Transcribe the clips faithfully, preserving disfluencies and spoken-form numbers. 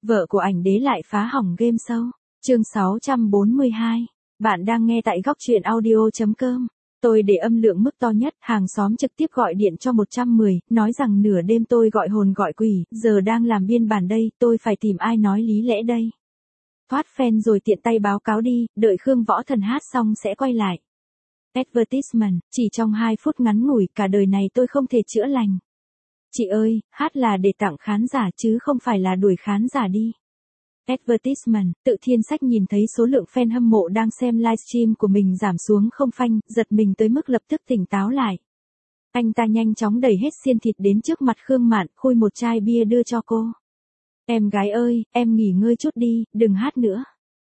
Vợ của ảnh đế lại phá hỏng game show. Chương sáu trăm bốn mươi hai. Bạn đang nghe tại góc truyện audio chấm com. Tôi để âm lượng mức to nhất, hàng xóm trực tiếp gọi điện cho một trăm mười, nói rằng nửa đêm tôi gọi hồn gọi quỷ, giờ đang làm biên bản đây, tôi phải tìm ai nói lý lẽ đây. Thoát fan rồi tiện tay báo cáo đi, đợi Khương Võ Thần hát xong sẽ quay lại. Advertisement, chỉ trong hai phút ngắn ngủi, cả đời này tôi không thể chữa lành. Chị ơi, hát là để tặng khán giả chứ không phải là đuổi khán giả đi. Advertisement, Tự Thiên Sách nhìn thấy số lượng fan hâm mộ đang xem livestream của mình giảm xuống không phanh, giật mình tới mức lập tức tỉnh táo lại. Anh ta nhanh chóng đẩy hết xiên thịt đến trước mặt Khương Mạn, khui một chai bia đưa cho cô. Em gái ơi, em nghỉ ngơi chút đi, đừng hát nữa.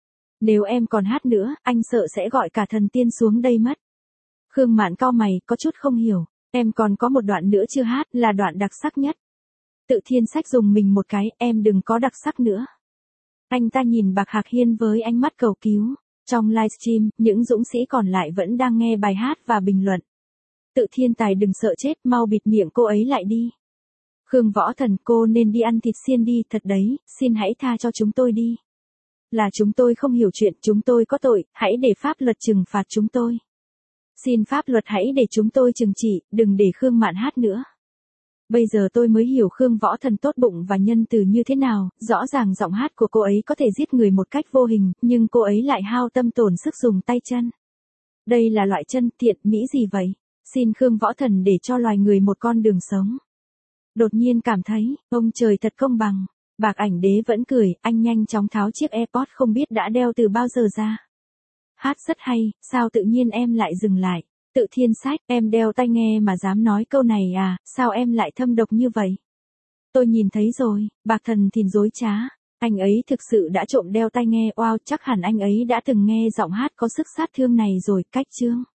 Nếu em còn hát nữa, anh sợ sẽ gọi cả thần tiên xuống đây mất. Khương Mạn cau mày, có chút không hiểu. Em còn có một đoạn nữa chưa hát, là đoạn đặc sắc nhất. Tự Thiên Sách dùng mình một cái, em đừng có đặc sắc nữa. Anh ta nhìn Bạc Hạc Hiên với ánh mắt cầu cứu. Trong livestream, những dũng sĩ còn lại vẫn đang nghe bài hát và bình luận. Tự Thiên Tài đừng sợ chết, mau bịt miệng cô ấy lại đi. Khương Võ Thần, cô nên đi ăn thịt xiên đi, thật đấy, xin hãy tha cho chúng tôi đi. Là chúng tôi không hiểu chuyện, chúng tôi có tội, hãy để pháp luật trừng phạt chúng tôi. Xin pháp luật hãy để chúng tôi trừng trị, đừng để Khương Mạn hát nữa. Bây giờ tôi mới hiểu Khương Võ Thần tốt bụng và nhân từ như thế nào, rõ ràng giọng hát của cô ấy có thể giết người một cách vô hình, nhưng cô ấy lại hao tâm tổn sức dùng tay chân. Đây là loại chân tiện mỹ gì vậy? Xin Khương Võ Thần để cho loài người một con đường sống. Đột nhiên cảm thấy, ông trời thật công bằng. Bạc Ảnh Đế vẫn cười, anh nhanh chóng tháo chiếc AirPods không biết đã đeo từ bao giờ ra. Hát rất hay, sao tự nhiên em lại dừng lại? Tự Thiên Sách, em đeo tai nghe mà dám nói câu này à, sao em lại thâm độc như vậy? Tôi nhìn thấy rồi, Bạc Thần Thìn dối trá. Anh ấy thực sự đã trộm đeo tai nghe, wow, chắc hẳn anh ấy đã từng nghe giọng hát có sức sát thương này rồi, cách chương.